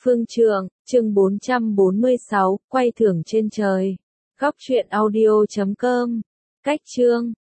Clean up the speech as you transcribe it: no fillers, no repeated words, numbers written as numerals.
Phương Trượng, chương 446, quay thưởng trên trời. Góc truyện audio.com. Cách chương